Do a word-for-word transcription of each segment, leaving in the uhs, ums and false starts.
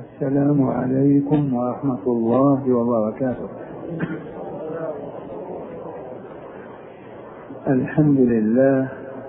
السلام عليكم ورحمة الله وبركاته. الحمد لله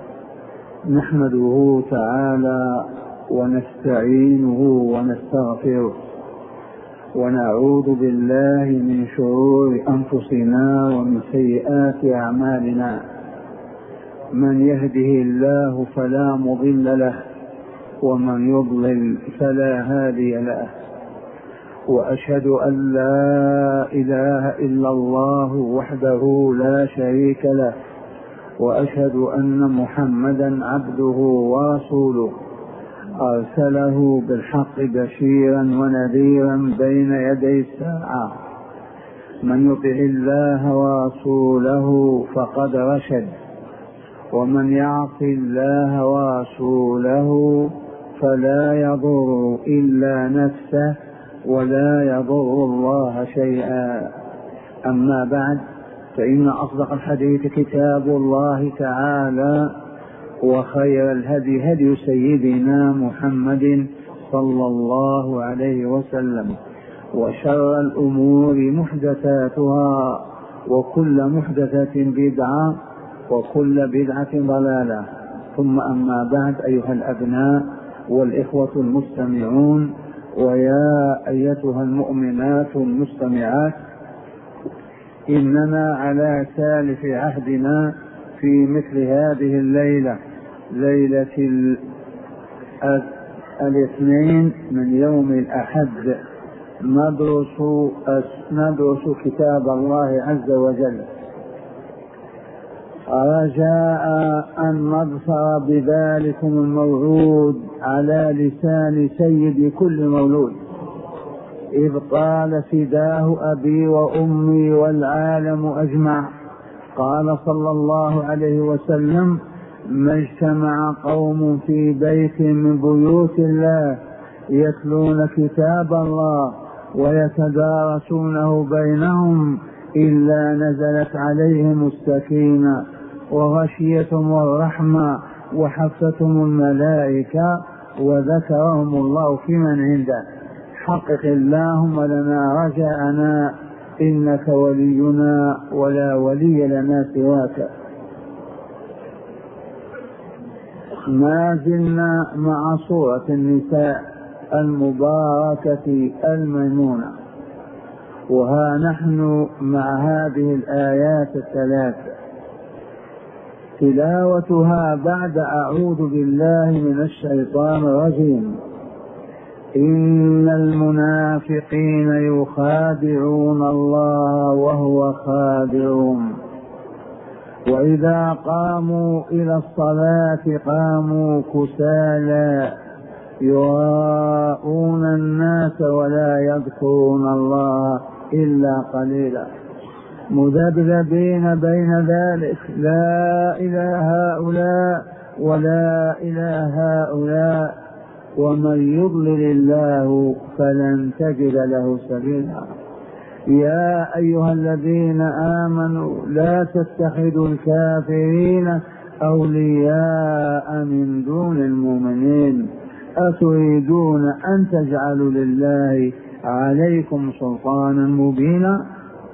نحمده تعالى ونستعينه ونستغفره ونعوذ بالله من شرور أنفسنا ومن سيئات أعمالنا. من يهده الله فلا مضل له ومن يضلل فلا هادي له، وأشهد أن لا إله إلا الله وحده لا شريك له، وأشهد أن محمدا عبده ورسوله أرسله بالحق بشيرا ونذيرا بين يدي الساعة. من يطع الله ورسوله فقد رشد، ومن يعص الله ورسوله فلا يضر إلا نفسه ولا يضر الله شيئا. أما بعد، فإن أصدق الحديث كتاب الله تعالى، وخير الهدي هدي سيدنا محمد صلى الله عليه وسلم، وشر الأمور محدثاتها، وكل محدثة بدعة، وكل بدعة ضلالة. ثم أما بعد، أيها الأبناء والإخوة المستمعون، ويا أيتها المؤمنات المستمعات، إننا على سالف عهدنا في مثل هذه الليلة، ليلة الاثنين من يوم الأحد، ندرس ندرس كتاب الله عز وجل، رجاء أن نظفر بذلكم الموعود على لسان سيد كل مولود، إذ قال فداه أبي وأمي والعالم أجمع. قال صلى الله عليه وسلم: ما اجتمع قوم في بيت من بيوت الله يتلون كتاب الله ويتدارسونه بينهم إلا نزلت عليهم السكينة وغشيتهم الرحمة وحفتهم الملائكة وذكرهم الله في من عنده. حقق اللهم لنا رجاءنا، إنك ولينا ولا ولي لنا سواك. ما زلنا مع سورة النساء المباركة الميمونة، وها نحن مع هذه الآيات الثلاث، تلاوتها بعد أعوذ بالله من الشيطان الرجيم. إن المنافقين يخادعون الله وهو خادعهم، وإذا قاموا إلى الصلاة قاموا كسالى يراءون الناس ولا يذكرون الله إلا قليلا، مذبذبين بين ذلك، لا إله هؤلاء ولا إله هؤلاء، ومن يضلل الله فلن تجد له سبيلا. يا أيها الذين آمنوا لا تتخذوا الكافرين أولياء من دون المؤمنين، أتريدون أن تجعلوا لله عليكم سلطانا مبينا.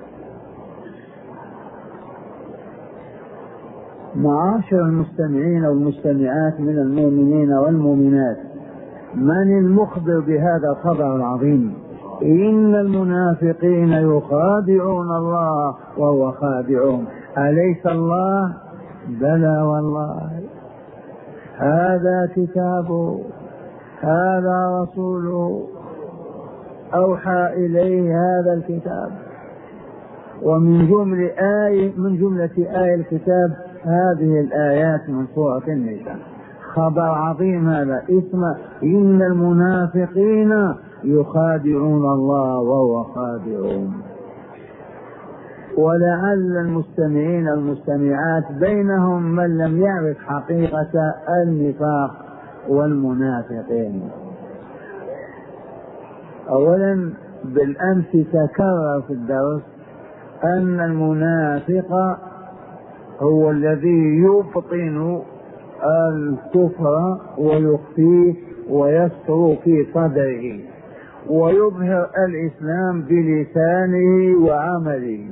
معاشر المستمعين والمستمعات من المؤمنين والمؤمنات، من المخبر بهذا الخبر العظيم؟ إن المنافقين يخادعون الله وهو خادعهم. أليس الله؟ بلى والله. هذا كتابه، هذا رسوله، أوحى إليه هذا الكتاب. ومن جملة آية من جملة آية الكتاب هذه الآيات من سورة النساء. خبر عظيم هذا، اسمه إن المنافقين يخادعون الله وهو خادعهم. ولعل المستمعين المستمعات بينهم من لم يعرف حقيقة النفاق والمنافقين. أولا، بالأمس تكرر في الدرس أن المنافق هو الذي يبطن الكفر ويخفيه ويستر في صدره، ويظهر الإسلام بلسانه وعمله،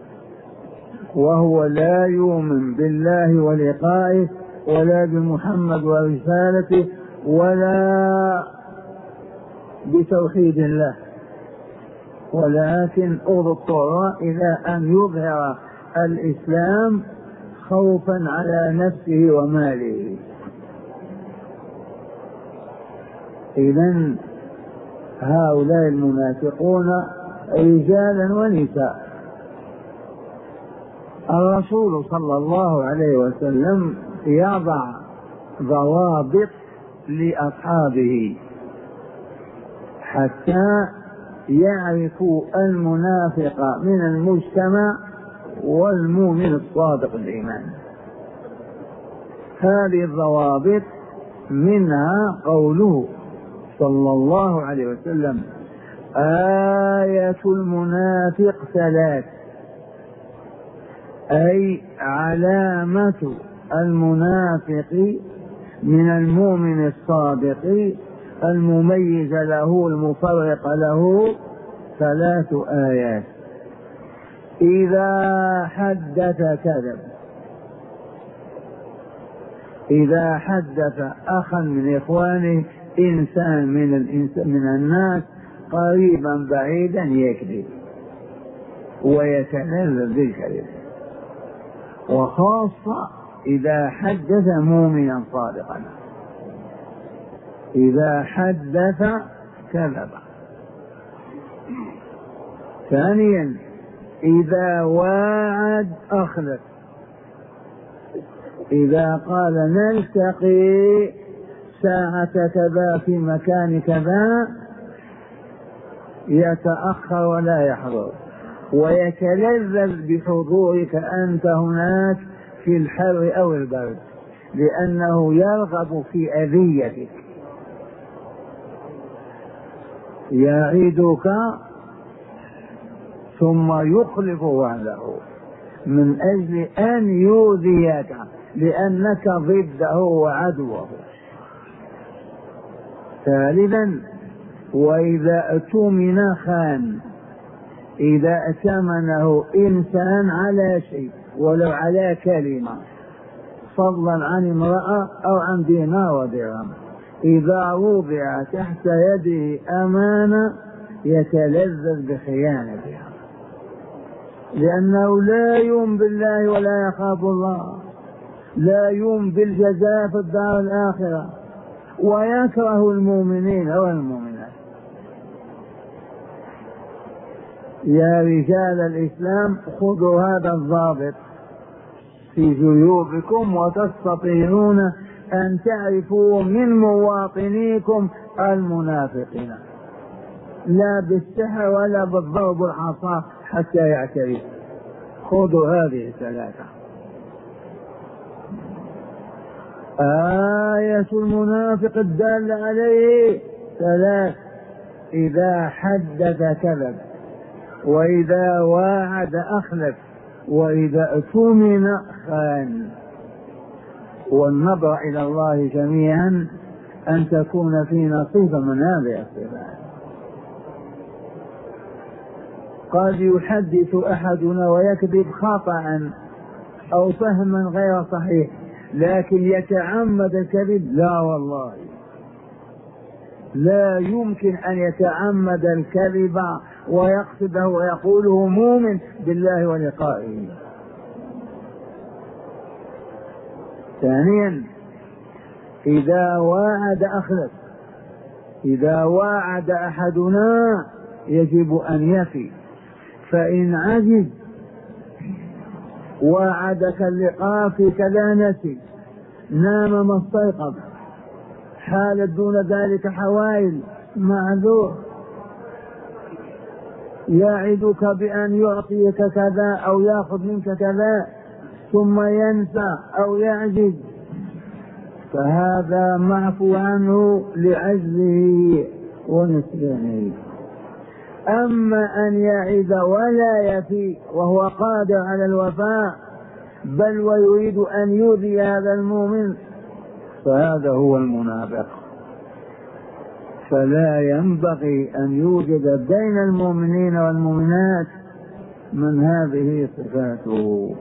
وهو لا يؤمن بالله ولقائه ولا بمحمد ورسالته ولا بتوحيد الله، ولكن اضطر إلى أن يظهر الإسلام خوفا على نفسه وماله. إذن هؤلاء المنافقون رجالا ونساء. الرسول صلى الله عليه وسلم يضع ضوابط لأصحابه حتى يعرفوا المنافق من المجتمع والمؤمن الصادق الإيمان. هذه الضوابط منها قوله صلى الله عليه وسلم: آية المنافق ثلاث، أي علامة المنافق من المؤمن الصادق المميز له المفرق له ثلاث آيات: إذا حدث كذب، إذا حدث أخا من إخوانه، إنسان من الإنسان من الناس قريبا بعيدا يكذب ويتلذذ بالكذب، وخاصة إذا حدث مؤمنا صادقا، إذا حدث كذب. ثانيا: إذا واعد أخلف، إذا قال نلتقي ساعة كذا في مكان كذا يتأخر ولا يحضر، ويتلذذ بحضورك أنت هناك في الحر أو البرد، لأنه يرغب في أذيتك. يعيدك ثم يخلف وعده من أجل أن يؤذيك، لأنك ضده وعدوه. ثالثا: وإذا اؤتمن خان، إذا ائتمنه إنسان على شيء ولو على كلمة، فضلا عن امرأة أو عن دينار ودرهم، إذا وضع تحت يده أمانة يتلذذ بخيانتها، لأنه لا يؤمن بالله ولا يخاف الله، لا يؤمن بالجزاء في الدار الآخرة، ويكره المؤمنين والمؤمنات. يا رجال الإسلام خذوا هذا الضابط في جيوبكم، وتستطيعون أن تعرفوا من مواطنيكم المنافقين، لا بالسحر ولا بالضرب الحصى حتى يعترف. خذوا هذه الثلاثة. آية المنافق الدالة عليه ثلاث: إذا حدث كذب، وإذا واعد أخلف، وإذا اؤتمن خان. والنظر إلى الله جميعا أن تكون في نصيب من هذه الصفات. قد يحدث أحدنا ويكذب خطأ أو فهما غير صحيح، لكن يتعمد الكذب؟ لا والله، لا يمكن أن يتعمد الكذب ويقصده ويقوله مؤمن بالله ولقائه. ثانيا: إذا واعد أخلف، إذا واعد أحدنا يجب أن يفي، فإن عجز وعدك اللقاء في كذا نسي، نام ما استيقظ، حالت دون ذلك حوائل، معذور. يعدك بأن يعطيك كذا أو يأخذ منك كذا ثم ينسى أو يعجز، فهذا معفو عنه لعجزه ونسيانه. أما أن يعد ولا يفي وهو قادر على الوفاء، بل ويريد أن يؤذي هذا المؤمن، فهذا هو المنافق. فلا ينبغي أن يوجد بين المؤمنين والمؤمنات من هذه صفاته.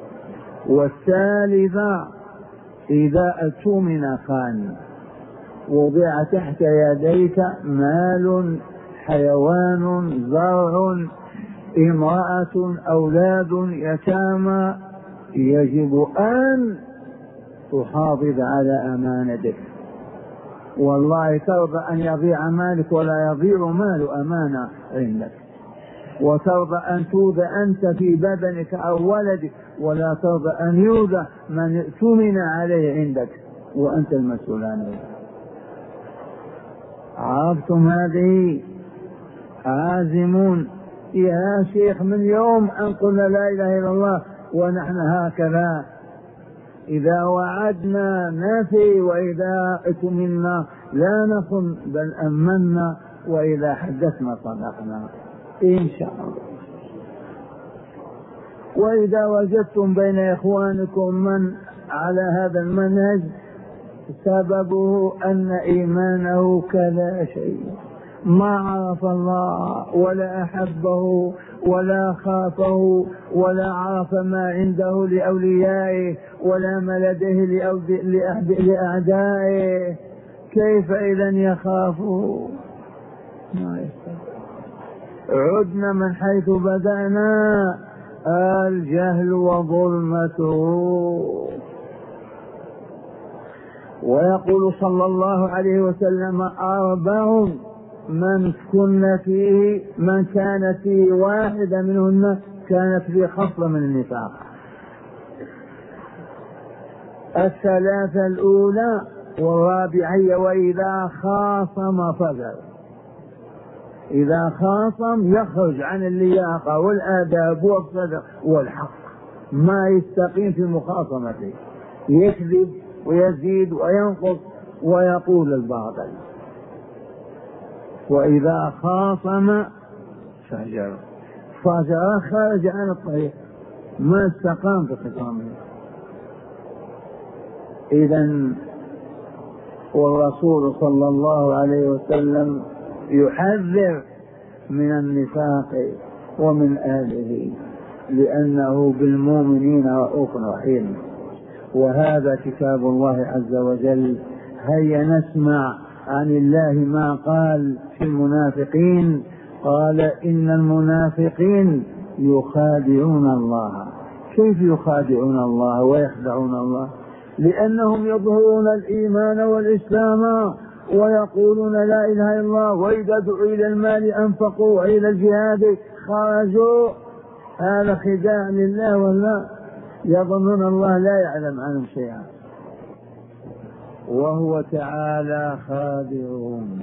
والثالثة إذا اؤتمن خان. وضع تحت يديك مال، حيوان، زرع، امرأة، أولاد، يتامى، يجب أن تحافظ على أمانتك. والله ترضى أن يضيع مالك ولا يضيع مال أمانة عندك، وترضى أن تؤذى أنت في بدنك أو ولدك، ولا ترضى أن يؤذى من اؤتمن عليه عندك وأنت المسؤول عنه. عرفتم هذه؟ عازمون يا شيخ من يوم أن قلنا لا إله إلا الله ونحن هكذا، إذا وعدنا نفي، وإذا اؤتمنا لا نخن بل أمنا، وإذا حدثنا صدقنا إن شاء الله. وإذا وجدتم بين إخوانكم من على هذا المنهج سببه أن إيمانه كلا شيء، ما عرف الله ولا أحبه ولا خافه ولا عرف ما عنده لأوليائه ولا ما لديه لأعدائه، كيف إذن يخافه؟ ما يستطيع. عدنا من حيث بدأنا، الجهل وظلمته. ويقول صلى الله عليه وسلم أربع من كن فيه من كانت فيه واحدة منهن كانت فيه خصلة من النفاق. الثلاثة الأولى والرابعية وإذا خاصم فجر. إذا خاصم يخرج عن اللياقة والآداب والصدق والحق، ما يستقيم في مخاصمته، يكذب ويزيد وينقص ويقول الباطل. وإذا خاصم فجر، فجر خرج عن الطريق، ما استقام في خصامه. إذن والرسول صلى الله عليه وسلم يحذر من النفاق ومن آله، لأنه بالمؤمنين رؤوف رحيم. وهذا كتاب الله عز وجل. هيا نسمع عن الله ما قال في المنافقين. قال إن المنافقين يخادعون الله. كيف يخادعون الله ويخدعون الله؟ لأنهم يظهرون الإيمان والإسلام ويقولون لا إله إلا الله، وإذا دعوا إلى المال أنفقوا وإلى الجهاد خرجوا. هذا خداع لله ولا يظنون الله لا يعلم عنهم شيئا، وهو تعالى خادعهم.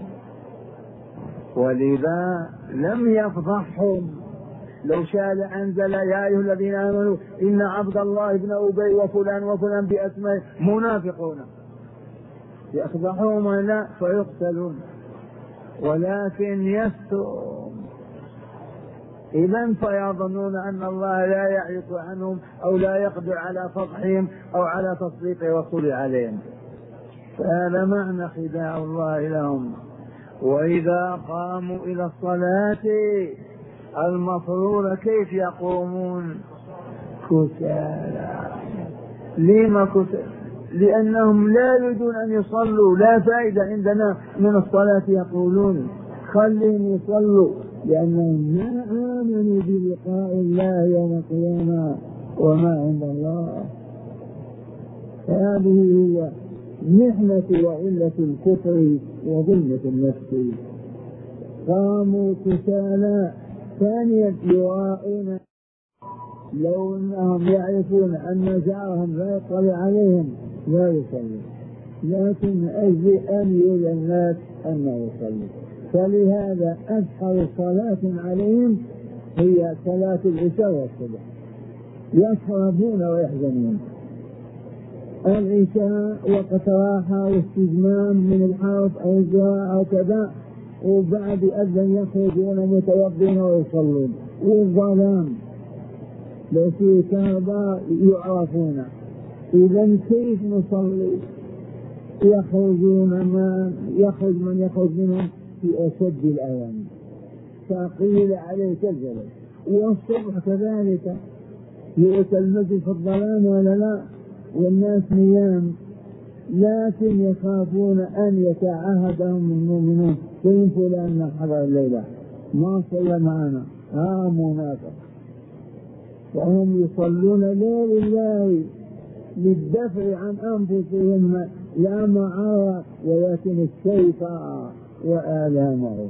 ولذا لم يفضحهم. لو شاء لأنزل يا أيها الذين آمنوا إن عبد الله ابن أبي وفلان وفلان بأسماء منافقون، يفضحهم لا فيقتلون، ولكن يسترهم. إذن فيظنون أن الله لا يعرف عنهم أو لا يقدر على فضحهم أو على تسليط رسول عليهم. فهذا معنى خداع الله لهم. وإذا قاموا إلى الصلاة المفروضة كيف يقومون؟ كسالى. لما كسالى؟ لأنهم لا يريدون أن يصلوا. لا فائدة عندنا من الصلاة، يقولون خليهم يصلوا، لأنهم ما آمنوا بلقاء الله يوم القيامة وما عند الله. هذه هي محنة وعلة الكفر وظلمة النفس. قاموا كسالى. ثانيا يراءون، لو أنهم يعرفون أن جارهم لا يطلع عليهم لا يصلي، لكن أجل أن يرى الناس أنه يصلي. فلهذا أشهر صلاة عليهم هي صلاة العشاء والصبح، يشربون ويحزنون. العشاء وقت راحة واستجمام من الحرث أو الزراعة أو كذا، وبعد أذن يخرجون متوضئين ويصلون، والظلام لو في كهرباء يعرفون. إذن كيف نصلي؟ يخرجون من يخرج من يخرج منهم في أشد الأيام، فقيل عليه كالجبل. والصبح كذلك يؤتى المسجد في الظلام ولا لا، والناس نيام، لكن يخافون أن يتعهدهم المؤمنون فإن فلان حضر الليلة ما صلى معنا ها منافق، وهم يصلون ليل الله للدفع عن أنفسهم لا معارض، ولكن السيف وآلامه.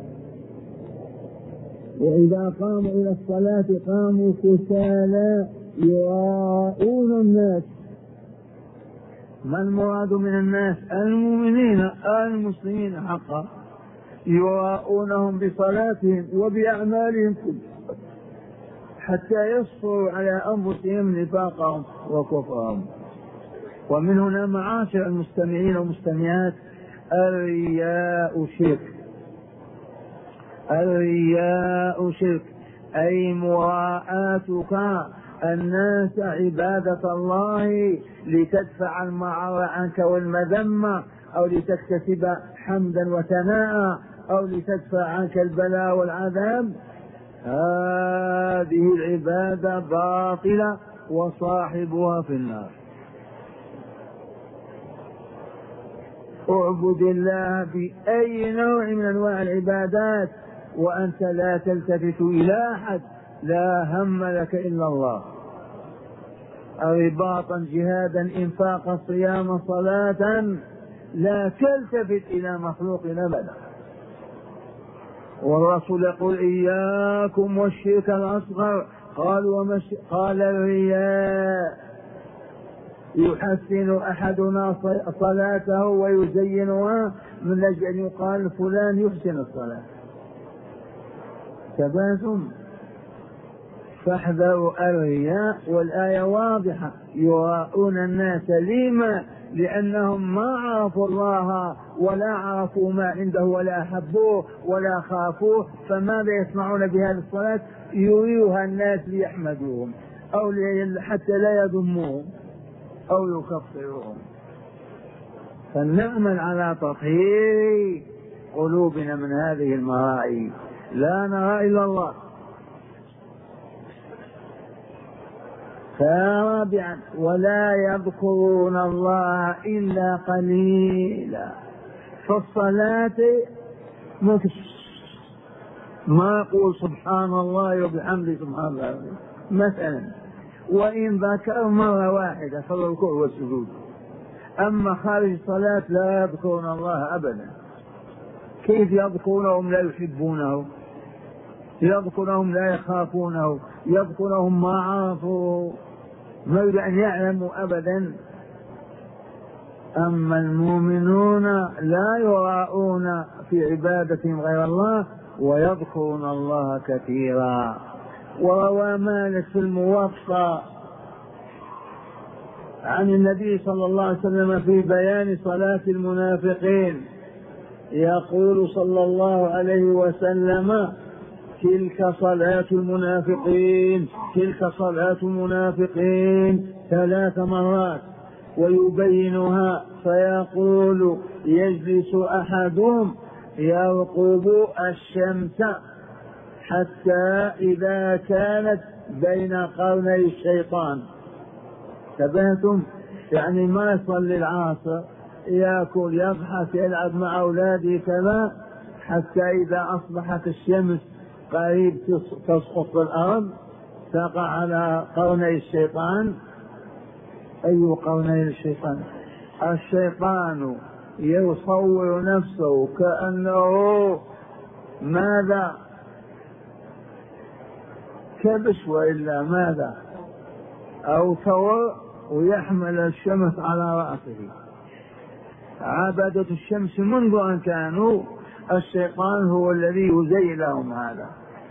وإذا قاموا إلى الصلاة قاموا كسالى يراءون الناس. ما المراد من الناس؟ المؤمنين المسلمين حقا، يراءونهم بصلاتهم وبأعمالهم حتى يصفوا على أنفسهم نفاقهم وكفرهم. ومن هنا معاشر المستمعين والمستمعات، الرياء شرك. الرياء شرك أي مراءاتك الناس عبادة الله لتدفع المعار عنك والمذمة، أو لتكتسب حمدا وثناء، أو لتدفع عنك البلاء والعذاب، هذه العبادة باطلة وصاحبها في النار. اعبد الله بأي نوع من أنواع العبادات وأنت لا تلتفت إلى أحد، لا هم لك إلا الله، رباطا جهادا انفاقا صياما صلاة، لا تلتفت إلى مخلوق أبدا. والرسول يقول إياكم والشرك الأصغر، قال ومش قال الرياء يحسن أحدنا صلاته ويزينها من أجل أن يقال فلان يحسن الصلاة. تباتم فاحذروا الرياء، والآية واضحة، يراءون الناس لما؟ لأنهم ما عرفوا الله ولا عرفوا ما عنده ولا أحبوه ولا خافوه، فماذا يصنعون بهذه الصلاة؟ يريها الناس ليحمدوهم أو حتى لا يذموهم أو يكفروهم. فلنعمل على تطهير قلوبنا من هذه المرائي، لا نرى إلا الله. رابعا ولا يذكرون الله إلا قليلا. في الصلاة ما يقول سبحان الله وبحمده سبحان الله مثلا، وإن ذكر مرة واحدة في الركوع والسجود. أما خارج الصلاة لا يذكرون الله أبدا. كيف يذكرونهم لا يحبونه، يذكرهم لا يخافونه، يذكرهم ما عرفوا، ما يريد أن يعلموا أبدا. أما المؤمنون لا يراءون في عبادتهم غير الله ويذكرون الله كثيرا. وروى مالك في الموطأ عن النبي صلى الله عليه وسلم في بيان صلاة المنافقين، يقول صلى الله عليه وسلم تلك صلاة المنافقين، تلك صلاة المنافقين ثلاث مرات، ويبينها فيقول يجلس أحدهم يرقب الشمس حتى إذا كانت بين قرني الشيطان. تبهتم؟ يعني ما يصلي العصر، يأكل يضحك يلعب مع أولاده كذا، حتى إذا أصبحت الشمس قريب تسقط في الأرض تقع على قرني الشيطان. أي قرني الشيطان؟ الشيطان يصور نفسه كأنه ماذا؟ كبش وإلا ماذا؟ أو ثور، ويحمل الشمس على رأسه. عبادة الشمس منذ أن كانوا، الشيطان هو الذي يزين لهم هذا.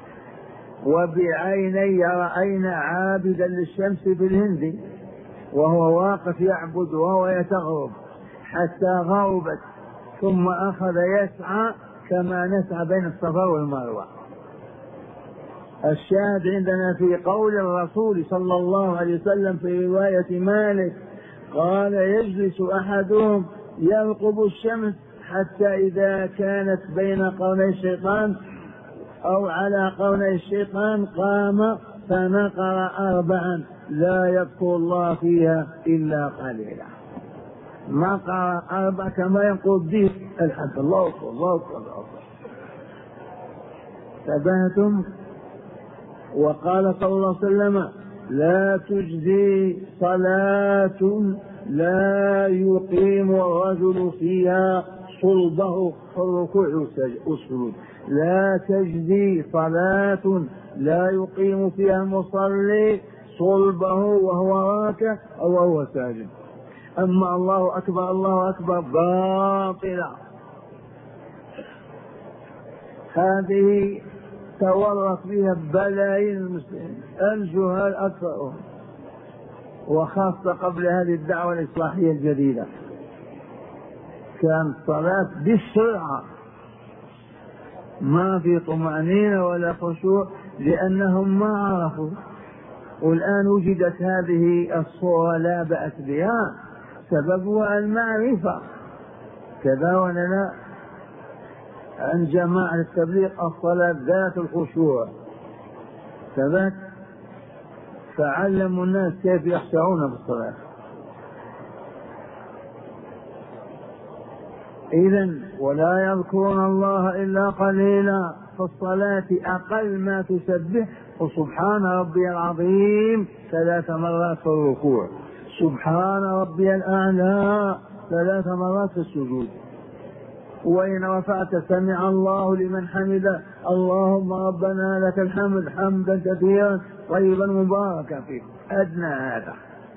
وبعيني رأينا عابدا للشمس بالهند وهو واقف يعبد وهو يتغرب حتى غربت، ثم أخذ يسعى كما نسعى بين الصفا والمروة. الشاهد عندنا في قول الرسول صلى الله عليه وسلم في رواية مالك قال يجلس أحدهم يرقب الشمس حتى إذا كانت بين قرني الشيطان أو على قرني الشيطان قام فنقر أربعا لا يذكر الله فيها إلا قليلا. نقر أربع كما ينقض به الحد. الله أكبر الله أكبر الله أكبر. تبهتم. وقال صلى الله عليه وسلم لا تجزي صلاة لا يقيم الرجل فيها صلبه في الركوع والسجود. لا تجزي صلاة لا يقيم فيها المصلي صلبه وهو راكع أو وهو ساجد. أما الله أكبر الله أكبر باطلة. هذه تورط بها بلايين المسلمين الجهال أكثرهم، وخاصة قبل هذه الدعوة الإصلاحية الجديدة كانت الصلاة بالسرعة ما في طمأنينة ولا خشوع لأنهم ما عرفوا. والآن وجدت هذه الصورة لا بأس بها سببها المعرفة. كذا ولا لا؟ عن جماعة التبليغ الصلاة ذات الخشوع ثبت فعلموا الناس كيف يخشعون بالصلاة. إذن ولا يذكرون الله إلا قليلا. في الصلاة أقل ما تسبح وسبحان ربي العظيم ثلاث مرات في الركوع، سبحان ربي الأعلى ثلاث مرات في السجود. وإن رفعت سمع الله لمن حمده اللهم ربنا لك الحمد حمدا كثيرا طيبا مباركا فيه أدنى هذا.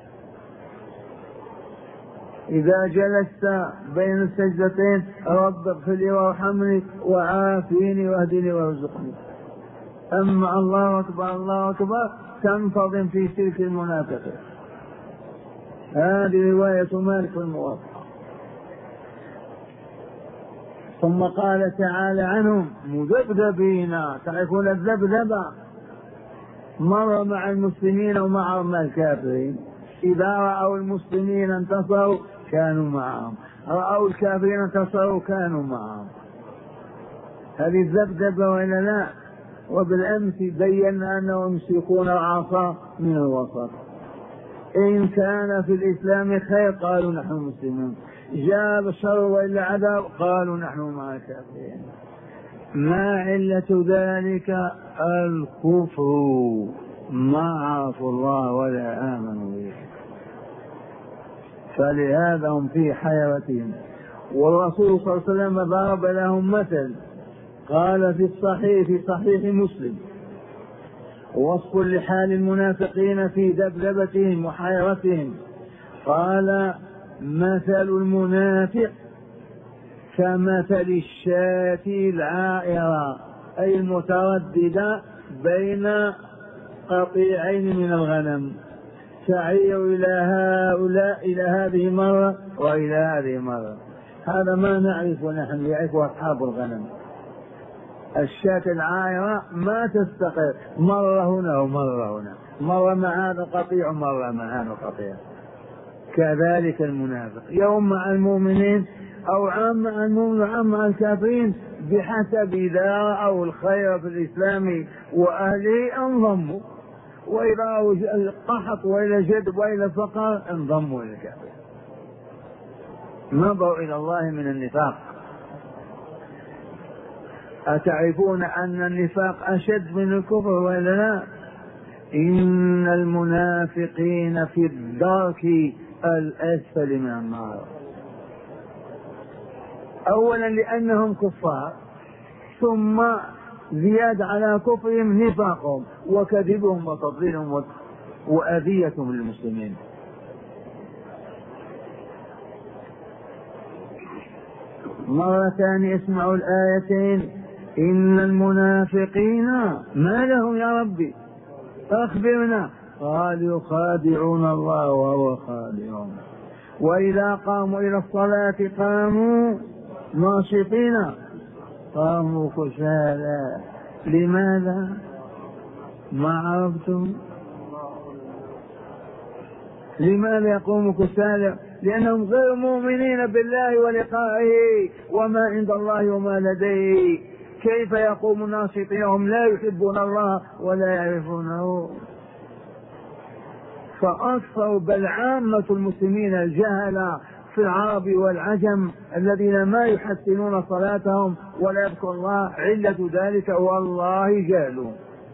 إذا جلست بين السجدتين رب اغفر لي وارحمني وعافيني واهدني وارزقني. أما الله أكبر الله أكبر تنتظم في سلك المنافقين. هذه رواية مالك الموافق. ثم قال تعالى عنهم مذبذبين. تعرفون الذبذبة مر مع المسلمين ومع الكافرين. إذا رأوا المسلمين انتصروا كانوا معهم، رأوا الكافرين انتصروا كانوا معهم. هذه الذبذبة وإلا لا؟ وبالأمس بينا أنهم يمسكون العصا من الوسط. إن كان في الإسلام خير قالوا نحن مسلمون، جاء الشر وإلا عذاب قالوا نحن مع الكافرين. ما علة ذلك؟ الكفر، ما عرفوا الله ولا آمنوا به، فلهذا هم في حيرتهم. والرسول صلى الله عليه وسلم ضرب لهم مثل قال في الصحيح في صحيح مسلم وصف لحال المنافقين في ذبذبتهم وحيرتهم. قال مثل المنافق كمثل الشاة العائرة أي المترددة بين قطيعين من الغنم، تعير إلى هؤلاء إلى هذه مرة وإلى هذه مرة. هذا ما نعرف نحن، يعرف أصحاب الغنم. الشاة العائرة ما تستقر، مرة هنا ومرة هنا، مرة مع هذا القطيع ومرة مع هذا القطيع. كذلك المنافق يوم مع المؤمنين أو عام مع المؤمنين وعام مع الكافرين بحسب إذا رأوا الخير في الإسلام وأهله انضموا، وإذا رأوا القحط وإلى جدب وإلى فقر انضموا إلى الكافر. نظروا إلى الله من النفاق. أتعرفون أن النفاق أشد من الكفر وإلا لا؟ إن المنافقين في الدرك الأسفل من النار. أولا لأنهم كفار، ثم زيادة على كفرهم نفاقهم وكذبهم وتضليلهم وأذيتهم للمسلمين. مرة ثانية اسمعوا الآيتين. إن المنافقين ما لهم يا ربي أخبرنا؟ قال يخادعون الله وهو خادعهم، وإذا قاموا إلى الصلاة قاموا ناشطين قاموا كسالى. لماذا؟ ما عرفتم؟ لماذا يقوموا كسالى؟ لأنهم غير مؤمنين بالله ولقائه وما عند الله وما لديه. كيف يقوم الناس يطيعهم لا يحبون الله ولا يعرفونه؟ فأكثر بل عامة المسلمين الجهلة في العرب والعجم الذين ما يحسنون صلاتهم ولا يذكر الله، علة ذلك والله جهلوا.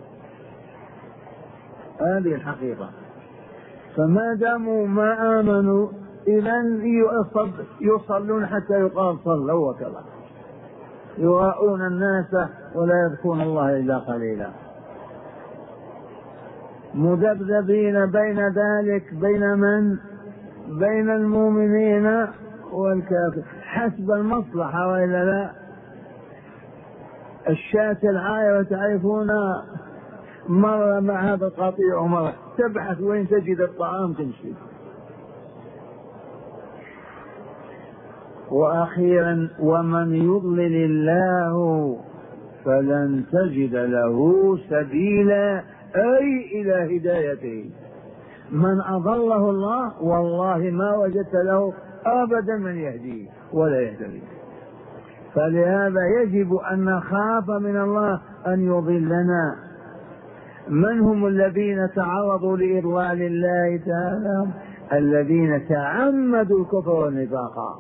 هذه الحقيقة. فما داموا ما آمنوا إذن يصلون حتى يقال صلوا وكذا، يراؤون الناس ولا يذكرون الله إلا قليلا، مذبذبين بين ذلك، بين من؟ بين المؤمنين والكافر حسب المصلحة وإلا لا. الشاة العاية تعرفون مرة مع هذا القطيع ومرة تبحث وين تجد الطعام تمشي. وأخيرا ومن يضلل الله فلن تجد له سبيلا، أي إلى هدايته. من أضله الله والله ما وجدت له أبدا من يهديه ولا يهتدي. فلهذا يجب أن نخاف من الله أن يضلنا. من هم الذين تعرضوا لإضلال الله تعالى؟ الذين تعمدوا الكفر والنفاق.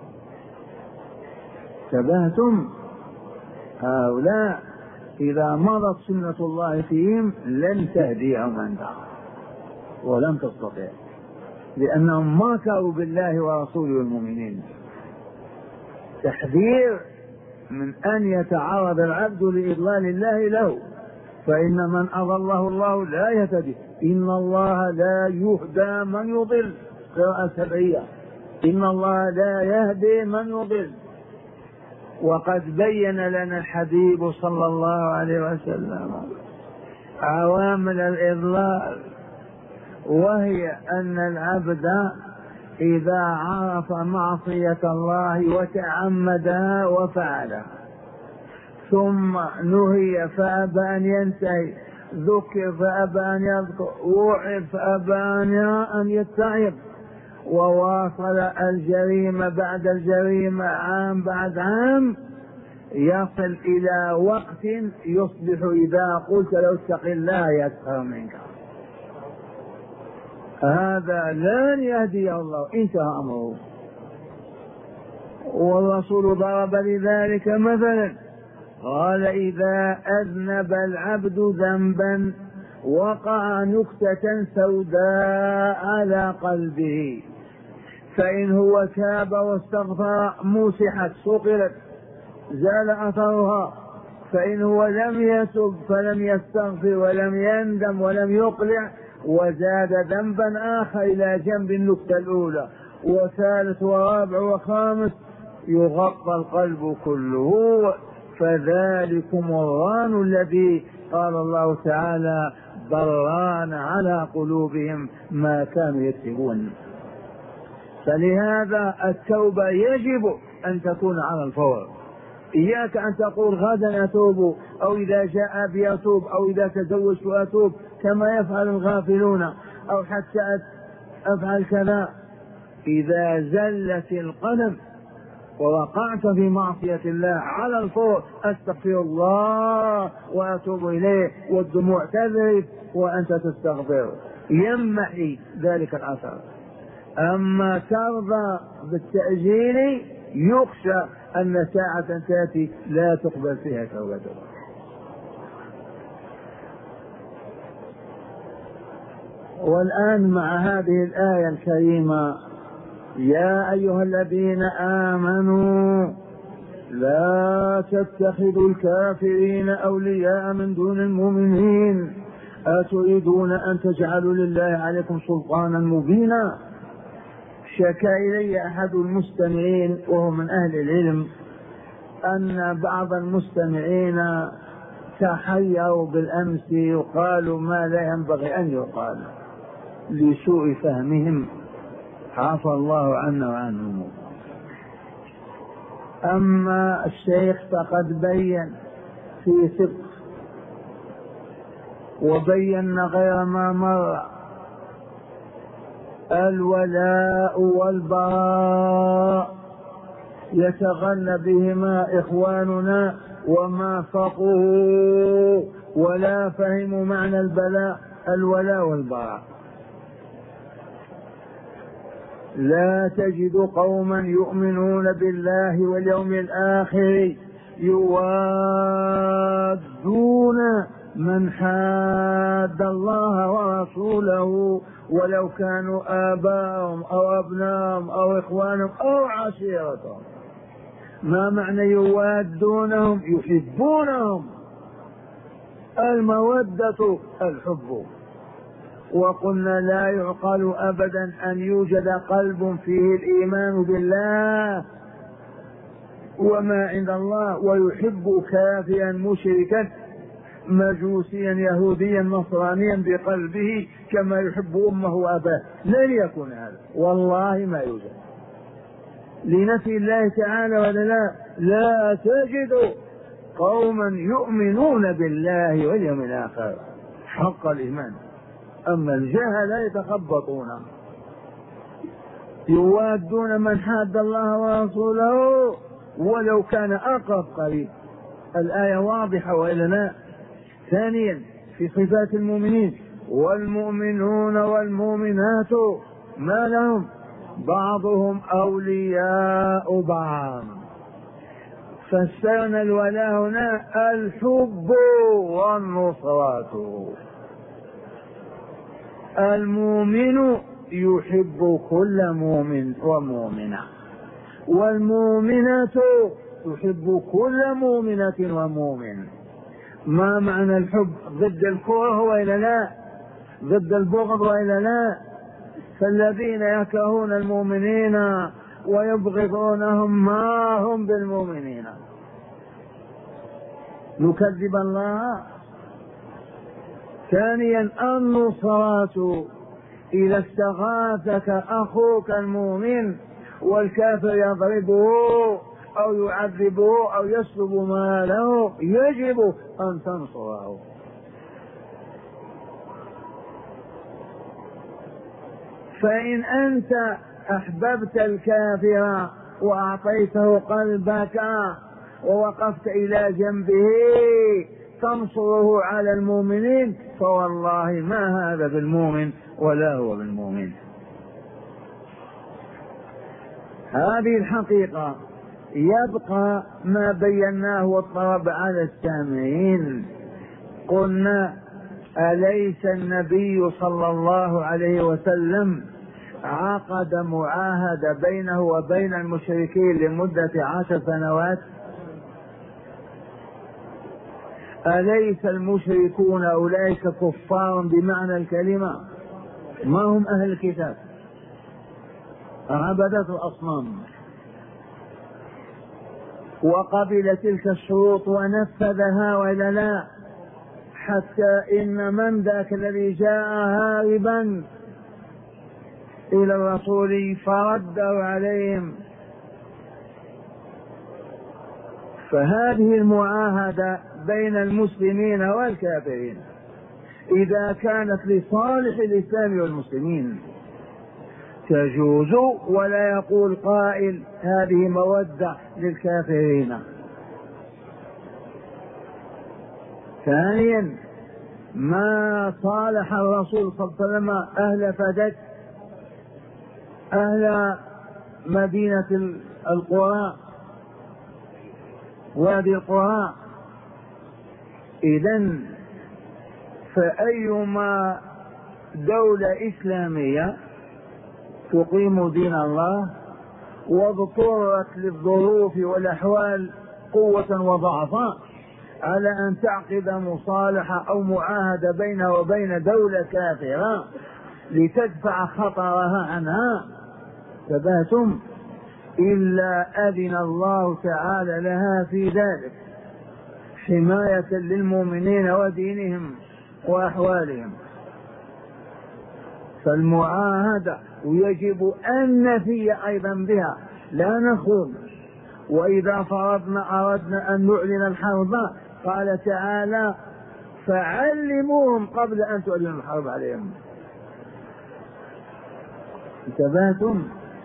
تبهتم هؤلاء إذا مضت سنة الله فيهم لن تهديهم أنت ولن تستطيع، لأنهم ما كانوا بالله ورسوله والمؤمنين. تحذير من أن يتعرض العبد لإضلال الله له، فإن من أضله الله لا يهتدي. إن الله لا يهدى من يضل، قراءة سبعية، إن الله لا يهدي من يضل. وقد بين لنا الحبيب صلى الله عليه وسلم عوامل الإضلال، وهي أن العبد إذا عرف معصية الله وتعمدها وفعلها ثم نهي فأبى أن ينتهي، ذكر فأبى أن يذكر، وعظ فأبى أن يتعظ، وواصل الجريمة بعد الجريمة عام بعد عام، يصل إلى وقت يصبح إذا قلت له اتق الله يسخر منك. هذا لن يهديه الله، انتهى أمره. والرسول ضرب لذلك مثلا، قال إذا أذنب العبد ذنبا وقع نكتة سوداء على قلبه، فإن هو تاب واستغفر مسحت صقلت زال أثرها، فإن هو لم يتب فلم يستغفر ولم يندم ولم يقلع وزاد ذنبا آخر إلى جنب النكتة الأولى وثالث ورابع وخامس يغطى القلب كله. فذلكم الران الذي قال الله تعالى ضران على قلوبهم ما كانوا يكسبون. فلهذا التوبة يجب أن تكون على الفور. إياك أن تقول غدا أتوب، أو إذا جاء أبي أتوب، أو إذا تزوجت أتوب كما يفعل الغافلون، أو حتى أفعل كذا. إذا زلت القلم ووقعت في معصية الله على الفور أستغفر الله وأتوب إليه، والدموع تذرف وأنت تستغفر، يمحي ذلك الأثر. أما ترضى بالتأجيل يخشى أن ساعة تأتي لا تقبل فيها توبته. والآن مع هذه الآية الكريمة: يا أيها الذين آمنوا لا تتخذوا الكافرين أولياء من دون المؤمنين أتريدون أن تجعلوا لله عليكم سلطانا مبينا. شكا إلي أحد المستمعين وهو من أهل العلم أن بعض المستمعين تحيروا بالأمس وقالوا ما لا ينبغي أن يقال لسوء فهمهم، عفى الله عنا وعنهم. أما الشيخ فقد بين في صدق وبين غير ما مر الولاء والبراء يتغنى بهما إخواننا وما فقهوا ولا فهموا معنى البلاء الولاء والبراء. لا تجد قوما يؤمنون بالله واليوم الآخر يوادون من حاد الله ورسوله ولو كانوا آباءهم أو أبناءهم أو إخوانهم أو عشيرتهم. ما معنى يوادونهم؟ يحبونهم، المودة الحب. وقلنا لا يعقل أبدا أن يوجد قلب فيه الإيمان بالله وما عند الله ويحب كافرا مشركا مجوسيا يهوديا نصرانيا بقلبه كما يحب أمه وأباه. لن يكون هذا، والله ما يوجد، لنفي الله تعالى ولا لا. لا تجد قوما يؤمنون بالله واليوم الآخر حق الإيمان، أما الجهل يتخبطون. يوادون من حاد الله ورسوله ولو كان أقرب قريب. الآية واضحة وإلا لا؟ ثانيا في صفات المؤمنين: والمؤمنون والمؤمنات ما لهم بعضهم أولياء بعض. فسرنا الولاء هنا الحب والنصرة. المؤمن يحب كل مؤمن ومؤمنة، والمؤمنة تحب كل مؤمنة ومؤمن. ما معنى الحب؟ ضد الكره وإلا لا؟ ضد البغض وإلا لا؟ فالذين يكرهون المؤمنين ويبغضونهم ما هم بالمؤمنين. نكذب الله. ثانيا النصرة: إذا استغاثك أخوك المؤمن والكافر يضربه أو يعذبه أو يسلب ماله يجب أن تنصره. فإن أنت أحببت الكافر وأعطيته قلبك ووقفت إلى جنبه تنصره على المؤمنين فوالله ما هذا بالمؤمن ولا هو بالمؤمن. هذه الحقيقة. يبقى ما بيناه والطلب على السامعين. قلنا: أليس النبي صلى الله عليه وسلم عقد معاهدة بينه وبين المشركين لمدة عشر سنوات؟ أليس المشركون أولئك كفار بمعنى الكلمة؟ ما هم أهل الكتاب، عبدة الأصنام، وقبل تلك الشروط ونفذها ولا لا؟ حتى إن من ذاك الذي جاء هاربا إلى الرسول فرده عليهم. فهذه المعاهدة بين المسلمين والكافرين إذا كانت لصالح الإسلام والمسلمين تجوز، ولا يقول قائل هذه مودة للكافرين. ثانيا ما صالح الرسول صلى الله عليه وسلم أهل فدك، أهل مدينة القرى وادي القرى. إذن فأيما دولة إسلامية تقيم دين الله واضطرت للظروف والأحوال قوة وضعفا على أن تعقد مصالحة أو معاهدة بينها وبين دولة كافرة لتدفع خطرها عنها، ثباتم إلا أذن الله تعالى لها في ذلك حماية للمؤمنين ودينهم وأحوالهم. فالمعاهدة ويجب أن نفي أيضا بها، لا نخوض. وإذا فرضنا أردنا أن نعلن الحرب قال تعالى: فعلموهم قبل أن تعلنوا الحرب عليهم. انتبهتم؟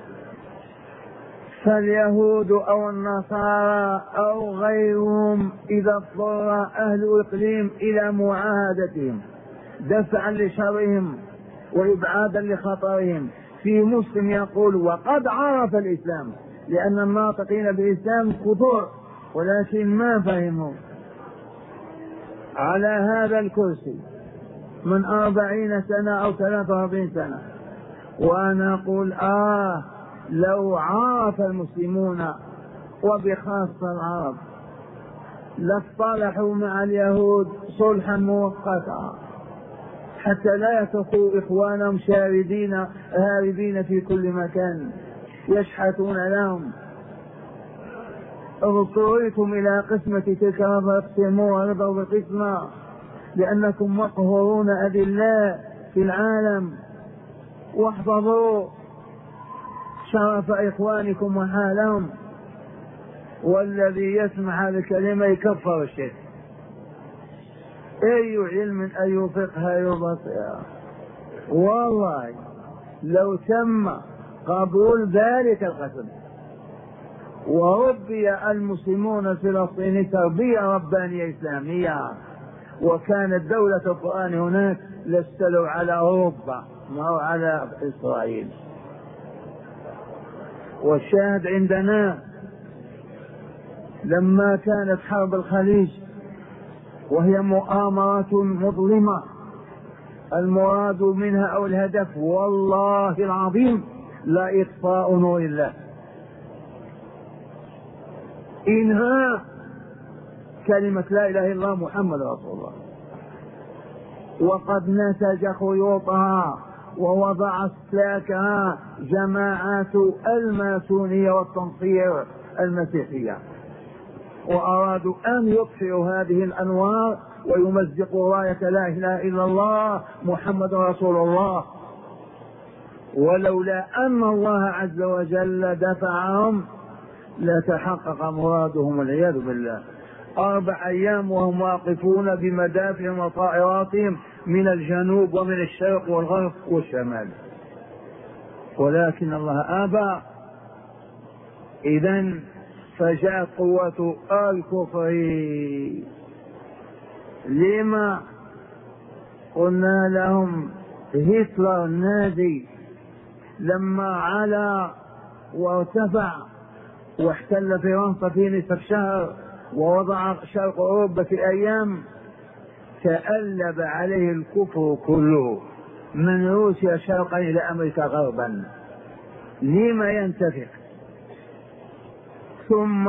فاليهود أو النصارى أو غيرهم إذا اضطر أهل الإقليم إلى معاهدتهم دفعا لشرهم وإبعادا لخطرهم، في مسلم يقول وقد عرف الإسلام، لأن الناطقين بالإسلام كثر ولكن ما فهموا، على هذا الكرسي من أربعين سنة أو ثلاثة وأربعين سنة، وأنا أقول آه لو عرف المسلمون وبخاصة العرب لاصطلحوا مع اليهود صلحا مؤقتا حتى لا يتركوا إخوانهم شاردين هاربين في كل مكان يشحتون لهم. اضطريتم إلى قسمة تلك فاقسموا ورضوا بقسمة، لأنكم مقهورون أذلاء في العالم، واحفظوا شرف إخوانكم وحالهم. والذي يسمع هذه الكلمة يكفر الشيء. أي علم أي فقه أي بصيرة، والله لو تم قبول ذلك القسم وربي المسلمون الفلسطينيين تربية ربانية إسلامية وكانت دولة القرآن هناك لاستلوا على أوروبا ما هو على إسرائيل. والشاهد عندنا لما كانت حرب الخليج وهي مؤامرة مظلمة المراد منها أو الهدف والله العظيم لا إطفاء نور الله، إنهاء كلمة لا إله إلا الله محمد رسول الله، وقد نسج خيوطها ووضع اسلاكها جماعات الماسونية والتنصير المسيحية، وأرادوا أن يطفئوا هذه الأنوار ويمزقوا راية لا إله إلا الله محمد رسول الله. ولولا أن الله عز وجل دفعهم لتحقق مرادهم والعياذ بالله. أربع أيام وهم واقفون بمدافع وطائراتهم من الجنوب ومن الشرق والغرب والشمال، ولكن الله أبى. إذن فجاءت قوة الكفر. لما قلنا لهم هتلر النازي لما علا وارتفع واحتل فرنسا في نصف شهر ووضع شرق أوروبا في أيام، تألب عليه الكفر كله من روسيا شرقا إلى أمريكا غربا. لما ينتفق؟ ثم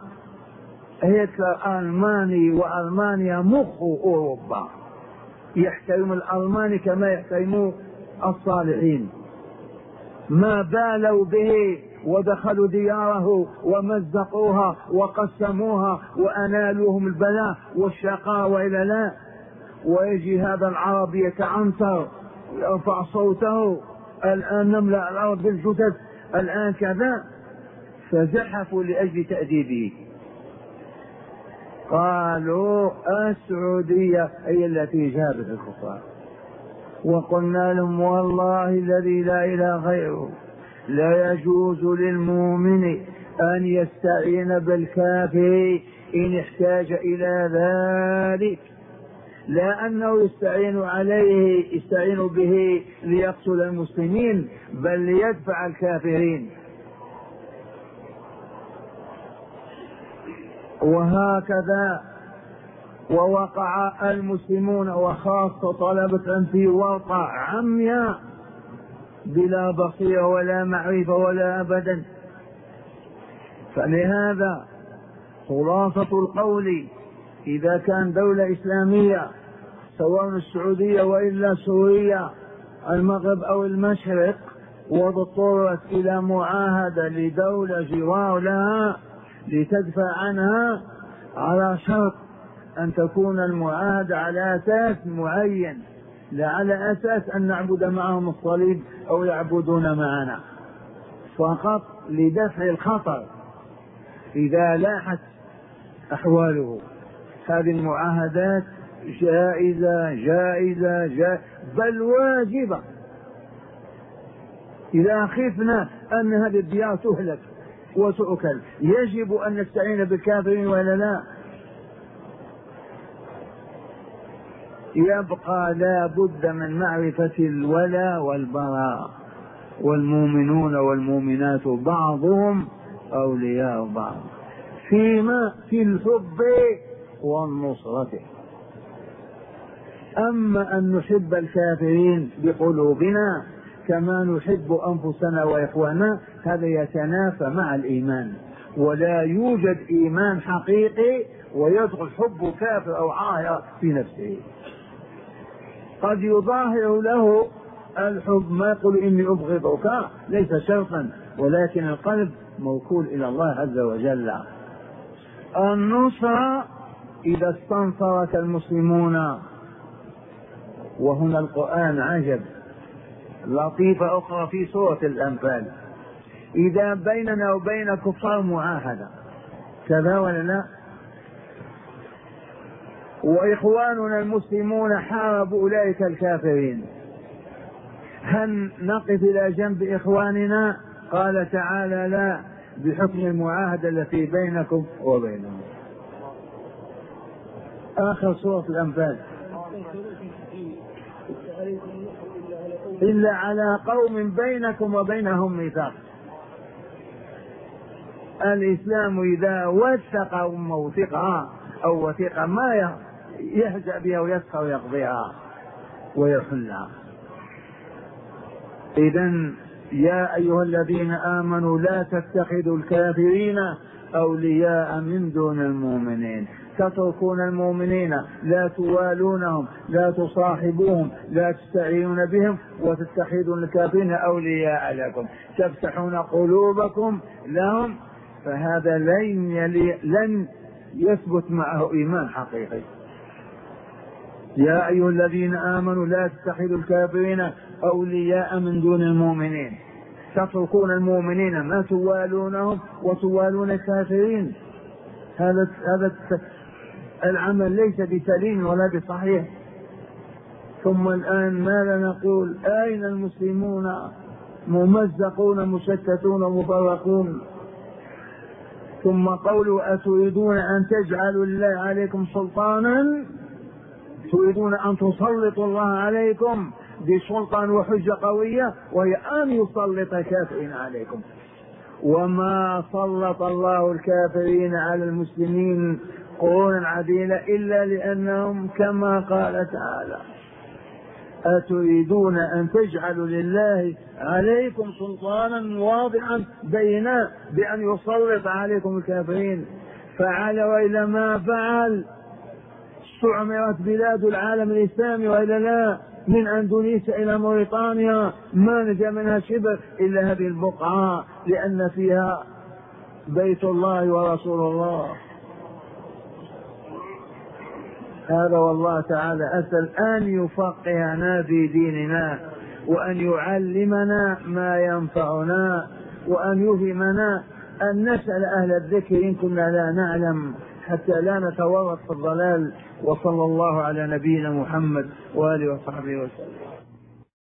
هتلر ألماني وألمانيا مخ أوروبا، يحترم الألماني كما يحترموا الصالحين، ما بالوا به ودخلوا دياره ومزقوها وقسموها وأنالوهم البلاء والشقاء وإلى لا. ويجي هذا العربي يتعنتر ويرفع صوته الآن نملأ الأرض بالجثث الآن كذا، فزحفوا لأجل تأديبه. قالوا السعودية هي التي جابت الكفار، وقلنا لهم والله الذي لا إله غيره لا يجوز للمؤمن أن يستعين بالكافر إن احتاج إلى ذلك، لا أنه يستعين عليه يستعين به ليقتل المسلمين بل ليدفع الكافرين. وهكذا ووقع المسلمون وخاصة طلبة في ورطة عمياء بلا بصيرة ولا معرفة ولا أبدا. فلهذا خلاصة القول إذا كان دولة إسلامية سواء السعودية وإلا سوريا المغرب أو المشرق واضطرت إلى معاهدة لدولة جوار لها لتدفع عنها، على شرط أن تكون المعاهدة على أساس معين، لا على أساس أن نعبد معهم الصليب أو يعبدون معنا، فقط لدفع الخطر إذا لاحت أحواله. هذه المعاهدات جائزة جائزة جائزة بل واجبة، إذا خفنا أن هذه الديار تهلك وتؤكل يجب أن نستعين بالكافرين ولا لا؟ يبقى لا بد من معرفة الولاء والبراء، والمؤمنون والمؤمنات بعضهم أولياء بعض فيما في الحب والنصرة. أما أن نحب الكافرين بقلوبنا كما نحب أنفسنا وإخواننا هذا يتنافى مع الإيمان، ولا يوجد إيمان حقيقي ويدخل حب كافر أو عاهر في نفسه. قد يظاهر له الحب ما يقول إني أبغضك ليس شرطا، ولكن القلب موكول إلى الله عز وجل. النصرة إذا استنصرك المسلمون، وهنا القرآن عجب لطيفة أخرى في سورة الأنفال، إذا بيننا وبين كفار معاهدة كذا ولا لا، وإخواننا المسلمون حاربوا أولئك الكافرين، هل نقف إلى جنب إخواننا؟ قال تعالى لا، بحكم المعاهدة التي بينكم وبينهم. آخر سورة الأنفال، إلا على قوم بينكم وبينهم ميثاق. الإسلام إذا وثق أمة وثقها أو وثق ما يهزأ بها ويسخر ويقضيها ويحلها. إذن يا أيها الذين آمنوا لا تتخذوا الكافرين أولياء من دون المؤمنين، تتركون المؤمنين لا توالونهم لا تصاحبوهم لا تستعينون بهم، وتتخذون الكافرين أولياء لكم تفتحون قلوبكم لهم، فهذا لن, يلي لن يثبت معه إيمان حقيقي. يا أيها الذين آمنوا لا تتخذوا الكافرين أولياء من دون المؤمنين، تتركون المؤمنين ما توالونهم وتوالون الكافرين، هذا هذا العمل ليس بسليم ولا بصحيح. ثم الآن ماذا نقول؟ أين المسلمون؟ ممزقون مشتتون مفرقون. ثم قولوا أتريدون أن تجعلوا الله عليكم سلطانا، تريدون أن تسلطوا الله عليكم بسلطان وحجة قوية، وهي أن يسلط كافرين عليكم. وما سلط الله الكافرين على المسلمين قرونا عديدة إلا لأنهم كما قال تعالى أتريدون أن تجعلوا لله عليكم سلطانا واضحا بينا بأن يسلط عليكم الكافرين. فعل وإلى ما فعل، استعمرت بلاد العالم الإسلامي وإلا لا، من أندونيسيا إلى موريطانيا ما نجا منها شبر إلا هذه البقعة، لأن فيها بيت الله ورسول الله. هذا والله تعالى أسأل أن يفقهنا في ديننا، وأن يعلمنا ما ينفعنا، وأن يفهمنا، أن نسأل أهل الذكر إن كنا لا نعلم حتى لا نتورط في الضلال. وصلى الله على نبينا محمد وآله وصحبه وسلم.